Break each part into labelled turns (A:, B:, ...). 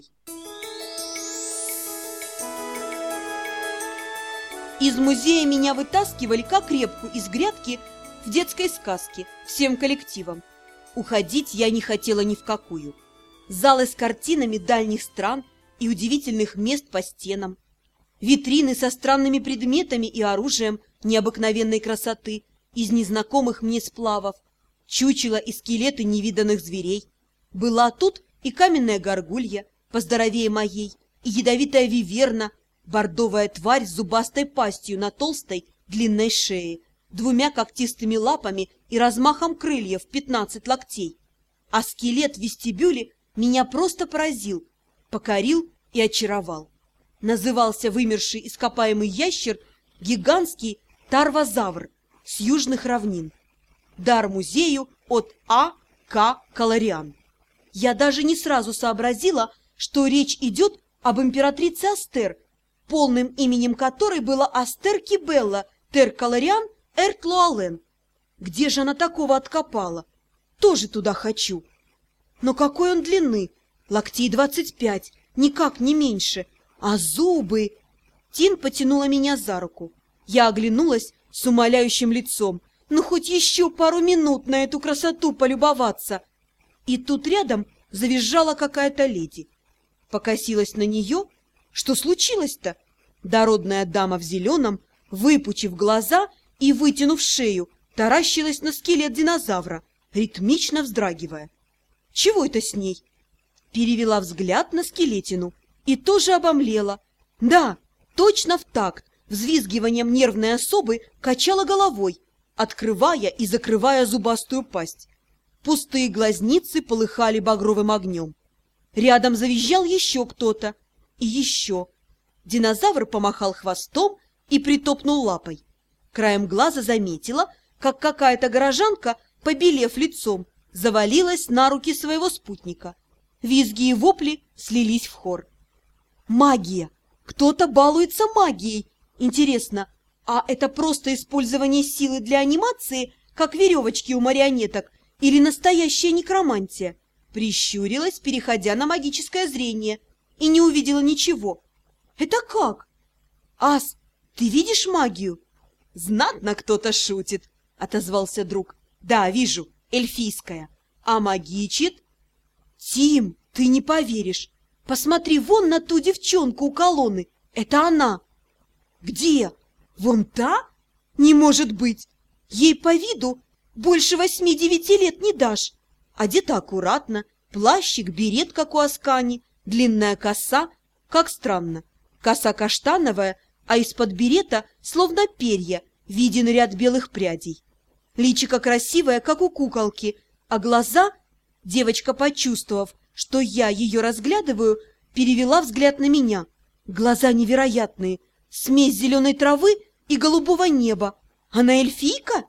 A: Из музея меня вытаскивали, как репку из грядки в детской сказке, всем коллективом. Уходить я не хотела ни в какую. Залы с картинами дальних стран и удивительных мест по стенам. Витрины со странными предметами и оружием необыкновенной красоты из незнакомых мне сплавов. Чучела и скелеты невиданных зверей. Была тут и каменная горгулья, поздоровее моей, и ядовитая виверна, бордовая тварь с зубастой пастью на толстой длинной шее, двумя когтистыми лапами и размахом крыльев 15 локтей. А скелет в вестибюле меня просто поразил, покорил и очаровал. Назывался вымерший ископаемый ящер гигантский тарвозавр с южных равнин. Дар музею от А. К. Калариан. Я даже не сразу сообразила, что речь идет об императрице Астер, полным именем которой было Астер Кибелла Тер Калариан Эрт Луален. Где же она такого откопала? Тоже туда хочу. Но какой он длины? Локтей 25, никак не меньше. А зубы... Тин потянула меня за руку. Я оглянулась с умоляющим лицом. Ну, хоть еще пару минут на эту красоту полюбоваться. И тут рядом завизжала какая-то леди. Покосилась на нее. Что случилось-то? Дородная дама в зеленом, выпучив глаза и вытянув шею, таращилась на скелет динозавра, ритмично вздрагивая. Чего это с ней? Перевела взгляд на скелетину и тоже обомлела. Да, точно в такт, взвизгиванием нервной особы качала головой, открывая и закрывая зубастую пасть. Пустые глазницы полыхали багровым огнем. Рядом завизжал еще кто-то. И еще. Динозавр помахал хвостом и притопнул лапой. Краем глаза заметила, как какая-то горожанка, побелев лицом, завалилась на руки своего спутника. Визги и вопли слились в хор. Магия! Кто-то балуется магией! Интересно, а это просто использование силы для анимации, как веревочки у марионеток, или настоящая некромантия? Прищурилась, переходя на магическое зрение, и не увидела ничего. Это как? Ас, ты видишь магию? Знатно кто-то шутит, отозвался друг. Да, вижу, эльфийская. А магичит? Тим, ты не поверишь. Посмотри вон на ту девчонку у колонны. Это она. Где? Вон та? Не может быть. Ей по виду больше 8-9 лет не дашь. Одета аккуратно, плащик, берет, как у Аскани, длинная коса, как странно. Коса каштановая, а из-под берета, словно перья, виден ряд белых прядей. Личико красивое, как у куколки, а глаза... Девочка, почувствовав, что я ее разглядываю, перевела взгляд на меня. Глаза невероятные, смесь зеленой травы и голубого неба. Она эльфийка?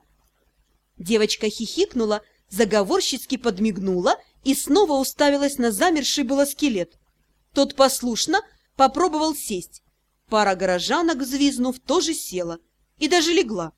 A: Девочка хихикнула, заговорщицки подмигнула и снова уставилась на замерший было скелет. Тот послушно попробовал сесть. Пара горожанок, взвизнув, тоже села и даже легла.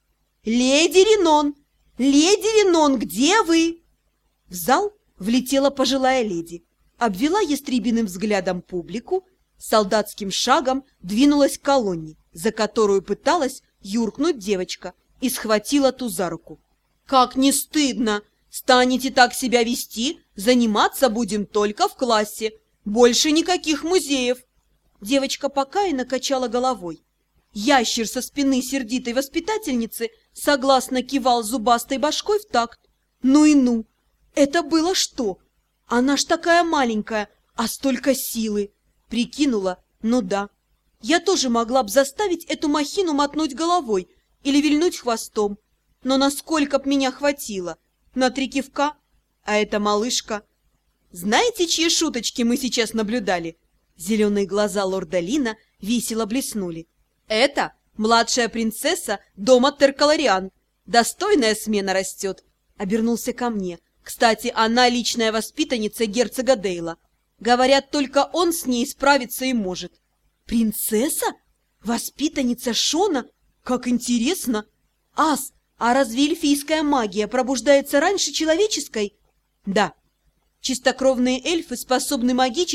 A: «Леди Ренон! Леди Ренон, где вы?» В зал влетела пожилая леди, обвела ястребиным взглядом публику, солдатским шагом двинулась к колонне, за которую пыталась юркнуть девочка, и схватила ту за руку. «Как не стыдно! Станете так себя вести, заниматься будем только в классе. Больше никаких музеев!» Девочка покаянно качала головой. Ящер со спины сердитой воспитательницы согласно кивал зубастой башкой в такт. Ну и ну! Это было что? Она ж такая маленькая, а столько силы! Прикинула, ну да. Я тоже могла бы заставить эту махину мотнуть головой или вильнуть хвостом. Но насколько б меня хватило? На 3 кивка? А эта малышка... Знаете, чьи шуточки мы сейчас наблюдали? Зеленые глаза лорда Лина весело блеснули. Это младшая принцесса дома Теркалариан. Достойная смена растет. Обернулся ко мне. Кстати, она личная воспитанница герцога Дейла. Говорят, только он с ней справиться и может. Принцесса? Воспитанница Шона? Как интересно! Ас, а разве эльфийская магия пробуждается раньше человеческой? Да. Чистокровные эльфы способны магичить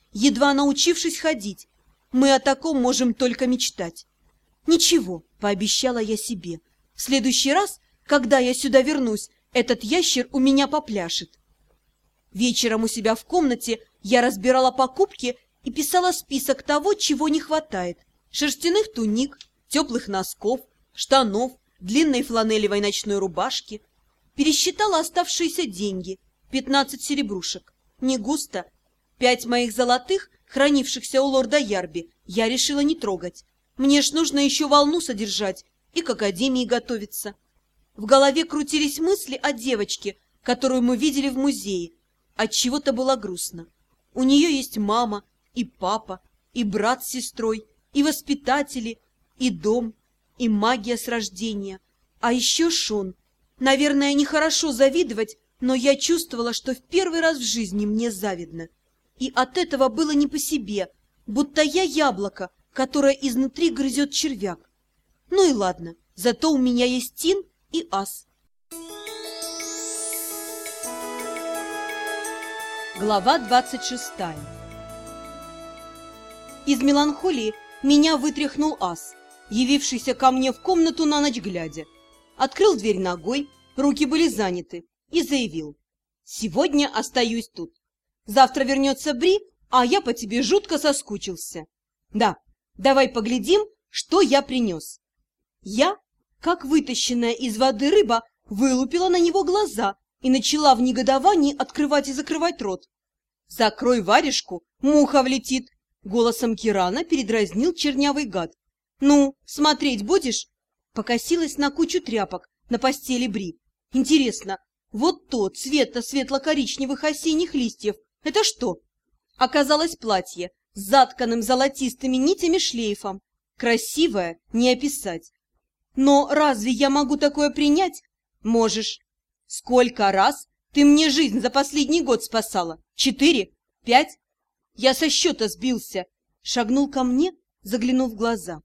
A: едва научившись ходить. Мы о таком можем только мечтать. Ничего, пообещала я себе. В следующий раз, когда я сюда вернусь, этот ящер у меня попляшет. Вечером у себя в комнате я разбирала покупки и писала список того, чего не хватает. Шерстяных туник, теплых носков, штанов, длинной фланелевой ночной рубашки. Пересчитала оставшиеся деньги. 15 серебрушек. Не густо. 5 моих золотых, хранившихся у лорда Ярби, я решила не трогать. Мне ж нужно еще волну содержать и к академии готовиться. В голове крутились мысли о девочке, которую мы видели в музее. Отчего-то было грустно. У нее есть мама, и папа, и брат с сестрой, и воспитатели, и дом, и магия с рождения. А еще Шон. Наверное, нехорошо завидовать, но я чувствовала, что в первый раз в жизни мне завидно. И от этого было не по себе, будто я яблоко, которое изнутри грызет червяк. Ну и ладно, зато у меня есть Тин и Ас. Глава 26. Из меланхолии меня вытряхнул Ас, явившийся ко мне в комнату на ночь глядя. Открыл дверь ногой, руки были заняты, и заявил: «Сегодня остаюсь тут. Завтра вернется Бри, а я по тебе жутко соскучился. Да, давай поглядим, что я принес». Я, как вытащенная из воды рыба, вылупила на него глаза и начала в негодовании открывать и закрывать рот. «Закрой варежку, муха влетит!» — голосом Кирана передразнил чернявый гад. «Ну, смотреть будешь?» Покосилась на кучу тряпок на постели Бри. «Интересно, вот то цвета светло-коричневых осенних листьев — это что?» Оказалось платье с затканным золотистыми нитями шлейфом. Красивое не описать. «Но разве я могу такое принять?» «Можешь. Сколько раз ты мне жизнь за последний год спасала? 4? 5?» Я со счета сбился. Шагнул ко мне, заглянув в глаза.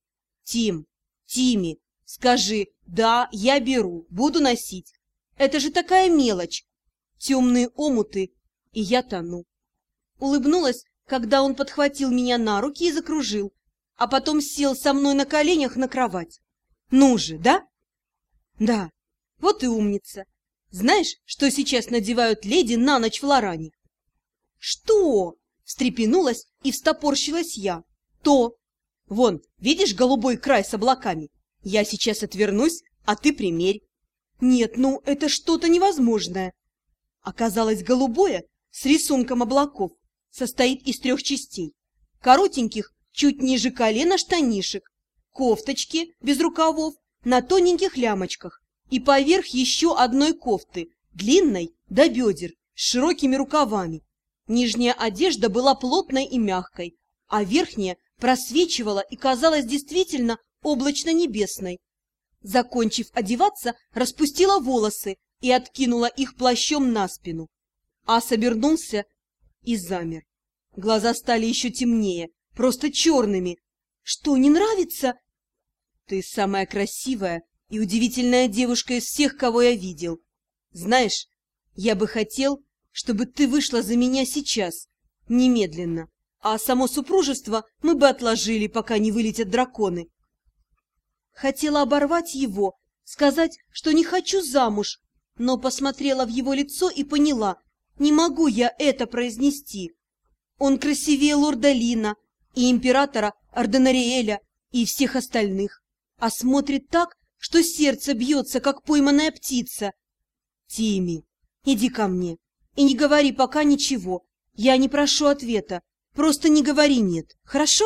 A: Тимми, скажи: да, я беру, буду носить. Это же такая мелочь. Темные омуты, и я тону». Улыбнулась, когда он подхватил меня на руки и закружил, а потом сел со мной на коленях на кровать. «Ну же, да?» «Да, вот и умница. Знаешь, что сейчас надевают леди на ночь в Лоране?» «Что?» — встрепенулась и встопорщилась я. «То! Вон, видишь голубой край с облаками? Я сейчас отвернусь, а ты примерь». «Нет, ну это что-то невозможное». Оказалось, голубое с рисунком облаков состоит из 3 частей. Коротеньких, чуть ниже колена штанишек, кофточки без рукавов на тоненьких лямочках и поверх еще одной кофты, длинной до бедер, с широкими рукавами. Нижняя одежда была плотной и мягкой, а верхняя просвечивала и казалась действительно облачно-небесной. Закончив одеваться, распустила волосы и откинула их плащом на спину. Ас обернулся и замер. Глаза стали еще темнее, просто черными. «Что, не нравится?» «Ты самая красивая и удивительная девушка из всех, кого я видел. Знаешь, я бы хотел, чтобы ты вышла за меня сейчас, немедленно, а само супружество мы бы отложили, пока не вылетят драконы». Хотела оборвать его, сказать, что не хочу замуж, но посмотрела в его лицо и поняла: не могу я это произнести. Он красивее лорда Лина и императора Арденариэля и всех остальных, а смотрит так, что сердце бьется, как пойманная птица. «Тимми, иди ко мне и не говори пока ничего. Я не прошу ответа, просто не говори «нет», хорошо?»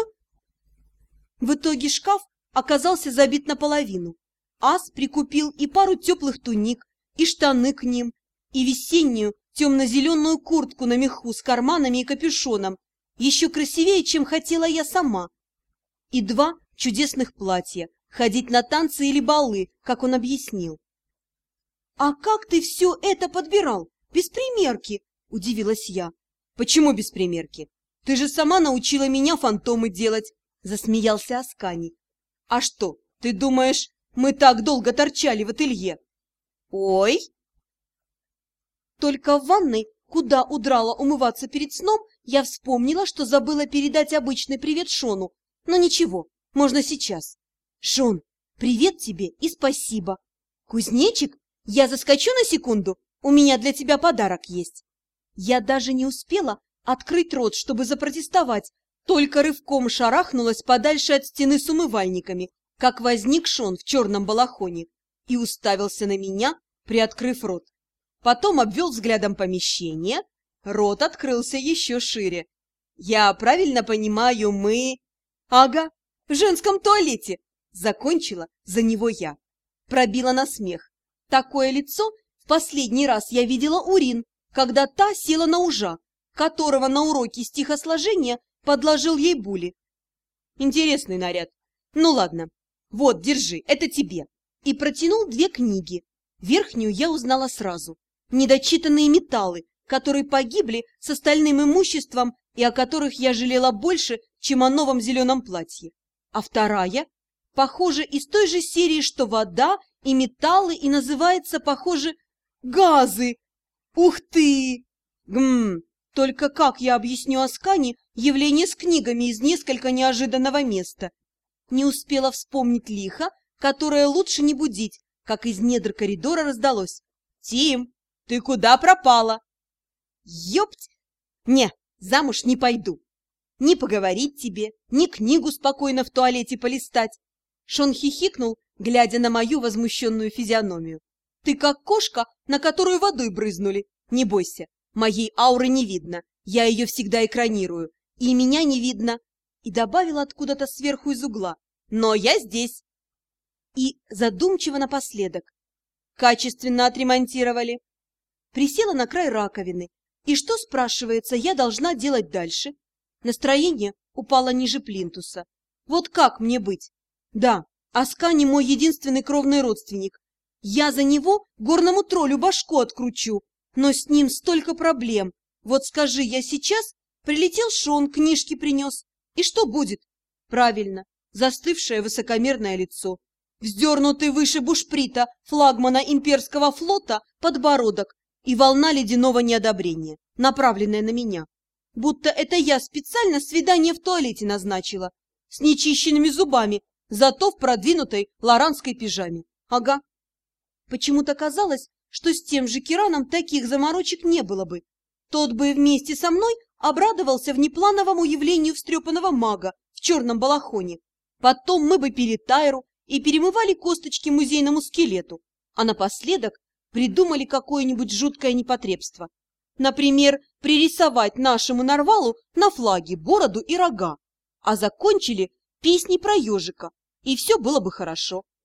A: В итоге шкаф оказался забит наполовину. Ас прикупил и пару теплых туник, и штаны к ним, и весеннюю темно-зеленую куртку на меху с карманами и капюшоном, еще красивее, чем хотела я сама, и 2 чудесных платья, ходить на танцы или балы, как он объяснил. «А как ты все это подбирал? Без примерки?» – удивилась я. «Почему без примерки? Ты же сама научила меня фантомы делать!» – засмеялся Аскани. «А что, ты думаешь, мы так долго торчали в ателье?» «Ой!» Только в ванной куда удрала умываться перед сном, я вспомнила, что забыла передать обычный привет Шону. Но ничего, можно сейчас. Шон, привет тебе и спасибо. Кузнечик, я заскочу на секунду, у меня для тебя подарок есть. Я даже не успела открыть рот, чтобы запротестовать, только рывком шарахнулась подальше от стены с умывальниками, как возник Шон в черном балахоне и уставился на меня, приоткрыв рот. Потом обвел взглядом помещение, рот открылся еще шире. «Я правильно понимаю, мы...» «Ага, в женском туалете!» Закончила за него я. Пробила на смех. Такое лицо в последний раз я видела у Рин, когда та села на ужа, которого на уроке стихосложения подложил ей Були. Интересный наряд. Ну ладно, вот, держи, это тебе. И протянул 2 книги. Верхнюю я узнала сразу. Недочитанные металлы, которые погибли с остальным имуществом и о которых я жалела больше, чем о новом зеленом платье. А вторая, похоже, из той же серии, что вода и металлы, и называется, похоже, газы. Ух ты! Только как я объясню Аскане явление с книгами из несколько неожиданного места? Не успела вспомнить лихо, которое лучше не будить, как из недр коридора раздалось. «Тим, ты куда пропала?» «Ёпть! Не, замуж не пойду. Ни поговорить тебе, ни книгу спокойно в туалете полистать». Шон хихикнул, глядя на мою возмущенную физиономию. «Ты как кошка, на которую водой брызнули. Не бойся, моей ауры не видно, я ее всегда экранирую, и меня не видно». И добавила откуда-то сверху из угла. «Но я здесь». И задумчиво напоследок. «Качественно отремонтировали». Присела на край раковины. И что, спрашивается, я должна делать дальше? Настроение упало ниже плинтуса. Вот как мне быть? Да, Аскани мой единственный кровный родственник. Я за него горному троллю башку откручу. Но с ним столько проблем. Вот скажи, я сейчас прилетел Шон, книжки принес. И что будет? Правильно, застывшее высокомерное лицо. Вздернутый выше бушприта флагмана имперского флота подбородок и волна ледяного неодобрения, направленная на меня. Будто это я специально свидание в туалете назначила, с нечищенными зубами, зато в продвинутой лоранской пижаме. Ага. Почему-то казалось, что с тем же Кираном таких заморочек не было бы. Тот бы вместе со мной обрадовался внеплановому явлению встрепанного мага в черном балахоне. Потом мы бы пили тайру и перемывали косточки музейному скелету, а напоследок придумали какое-нибудь жуткое непотребство. Например, пририсовать нашему нарвалу на флаге бороду и рога, а закончили песней про ежика, и все было бы хорошо.